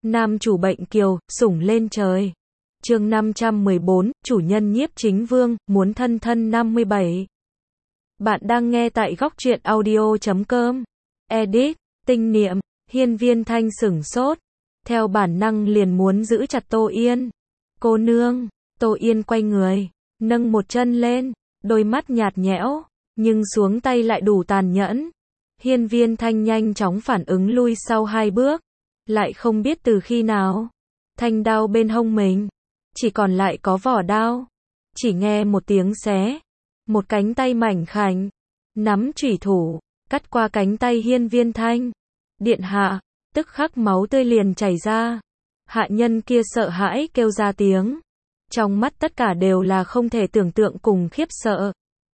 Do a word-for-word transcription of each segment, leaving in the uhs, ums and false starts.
Nam chủ bệnh kiều, sủng lên trời. Chương năm trăm mười bốn, chủ nhân nhiếp chính vương, muốn thân thân năm mươi bảy. Bạn đang nghe tại góc truyện audio chấm com. Edit, tinh niệm, hiên viên thanh sửng sốt. Theo bản năng liền muốn giữ chặt Tô Yên. Cô nương, Tô Yên quay người, nâng một chân lên, đôi mắt nhạt nhẽo, nhưng xuống tay lại đủ tàn nhẫn. Hiên viên thanh nhanh chóng phản ứng lui sau hai bước. Lại không biết từ khi nào, thanh đao bên hông mình chỉ còn lại có vỏ đao. Chỉ nghe một tiếng xé, một cánh tay mảnh khảnh nắm chủy thủ, cắt qua cánh tay hiên viên thanh. Điện hạ, tức khắc máu tươi liền chảy ra. Hạ nhân kia sợ hãi kêu ra tiếng. Trong mắt tất cả đều là không thể tưởng tượng cùng khiếp sợ.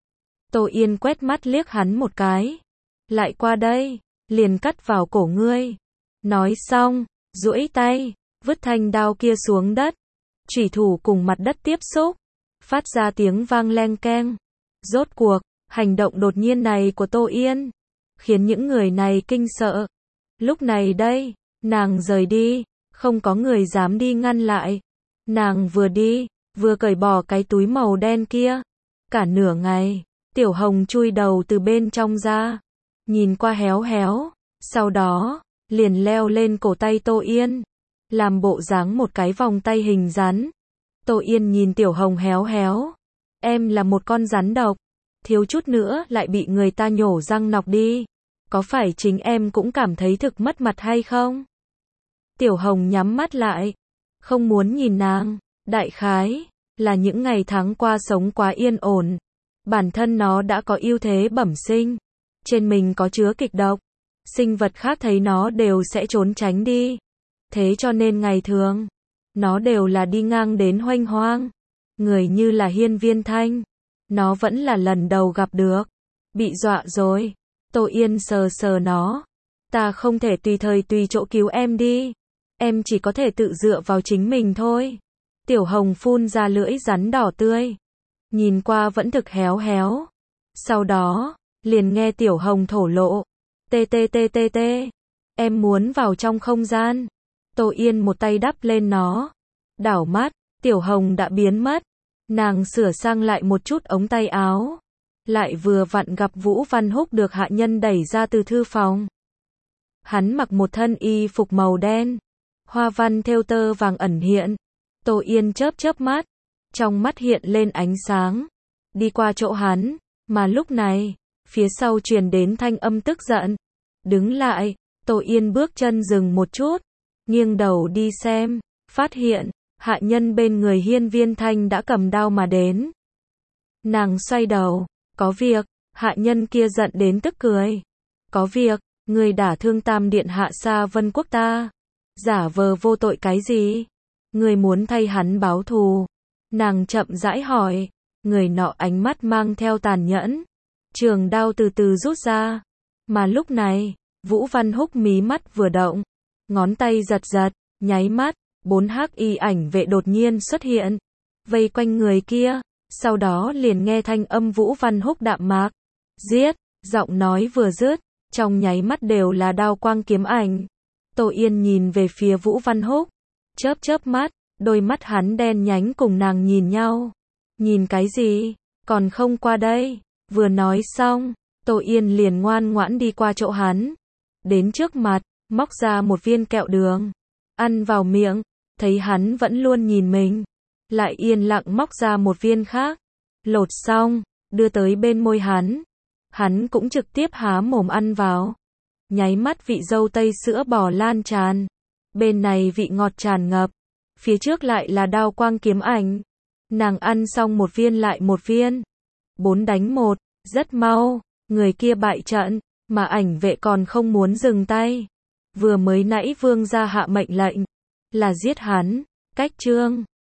Tô Yên quét mắt liếc hắn một cái. Lại qua đây, liền cắt vào cổ ngươi. Nói xong, duỗi tay, vứt thanh đao kia xuống đất. Chủy thủ cùng mặt đất tiếp xúc, phát ra tiếng vang leng keng. Rốt cuộc, hành động đột nhiên này của Tô Yên khiến những người này kinh sợ. Lúc này đây, nàng rời đi, không có người dám đi ngăn lại. Nàng vừa đi, vừa cởi bỏ cái túi màu đen kia. Cả nửa ngày, Tiểu Hồng chui đầu từ bên trong ra, nhìn qua héo héo, sau đó liền leo lên cổ tay Tô Yên, làm bộ dáng một cái vòng tay hình rắn. Tô Yên nhìn Tiểu Hồng héo héo, em là một con rắn độc, thiếu chút nữa lại bị người ta nhổ răng nọc đi. Có phải chính em cũng cảm thấy thực mất mặt hay không? Tiểu Hồng nhắm mắt lại, không muốn nhìn nàng. Đại khái là những ngày tháng qua sống quá yên ổn, bản thân nó đã có ưu thế bẩm sinh, trên mình có chứa kịch độc, sinh vật khác thấy nó đều sẽ trốn tránh đi. Thế cho nên ngày thường, nó đều là đi ngang đến hoanh hoang. Người như là hiên viên thanh, nó vẫn là lần đầu gặp được. Bị dọa rồi. Tô Yên sờ sờ nó. Ta không thể tùy thời tùy chỗ cứu em đi. Em chỉ có thể tự dựa vào chính mình thôi. Tiểu Hồng phun ra lưỡi rắn đỏ tươi. Nhìn qua vẫn thực héo héo. Sau đó, liền nghe Tiểu Hồng thổ lộ. Tê tê tê tê tê. Em muốn vào trong không gian. Tô Yên một tay đắp lên nó. Đảo mắt, Tiểu Hồng đã biến mất. Nàng sửa sang lại một chút ống tay áo. Lại vừa vặn gặp Vũ Văn Húc được hạ nhân đẩy ra từ thư phòng. Hắn mặc một thân y phục màu đen, hoa văn thêu tơ vàng ẩn hiện. Tô Yên chớp chớp mắt, trong mắt hiện lên ánh sáng. Đi qua chỗ hắn, mà lúc này, phía sau truyền đến thanh âm tức giận. Đứng lại, Tô Yên bước chân dừng một chút, nghiêng đầu đi xem, phát hiện, hạ nhân bên người hiên viên thanh đã cầm đao mà đến. Nàng xoay đầu, có việc, hạ nhân kia giận đến tức cười. Có việc, người đả thương Tam điện hạ Sa Vân Quốc ta. Giả vờ vô tội cái gì? Người muốn thay hắn báo thù. Nàng chậm rãi hỏi, người nọ ánh mắt mang theo tàn nhẫn. Trường đao từ từ rút ra. Mà lúc này, Vũ Văn Húc mí mắt vừa động, ngón tay giật giật, nháy mắt, bốn hắc y ảnh vệ đột nhiên xuất hiện, vây quanh người kia. Sau đó liền nghe thanh âm Vũ Văn Húc đạm mạc. Giết, giọng nói vừa dứt, trong nháy mắt đều là đao quang kiếm ảnh. Tô Yên nhìn về phía Vũ Văn Húc, chớp chớp mắt, đôi mắt hắn đen nhánh cùng nàng nhìn nhau. Nhìn cái gì, còn không qua đây. Vừa nói xong, Tô Yên liền ngoan ngoãn đi qua chỗ hắn. Đến trước mặt, móc ra một viên kẹo đường. Ăn vào miệng, thấy hắn vẫn luôn nhìn mình. Lại yên lặng móc ra một viên khác. Lột xong, đưa tới bên môi hắn. Hắn cũng trực tiếp há mồm ăn vào. Nháy mắt vị dâu tây sữa bò lan tràn. Bên này vị ngọt tràn ngập. Phía trước lại là đao quang kiếm ảnh. Nàng ăn xong một viên lại một viên. Bốn đánh một, rất mau. Người kia bại trận, mà ảnh vệ còn không muốn dừng tay. Vừa mới nãy vương gia hạ mệnh lệnh là giết hắn. Cách chương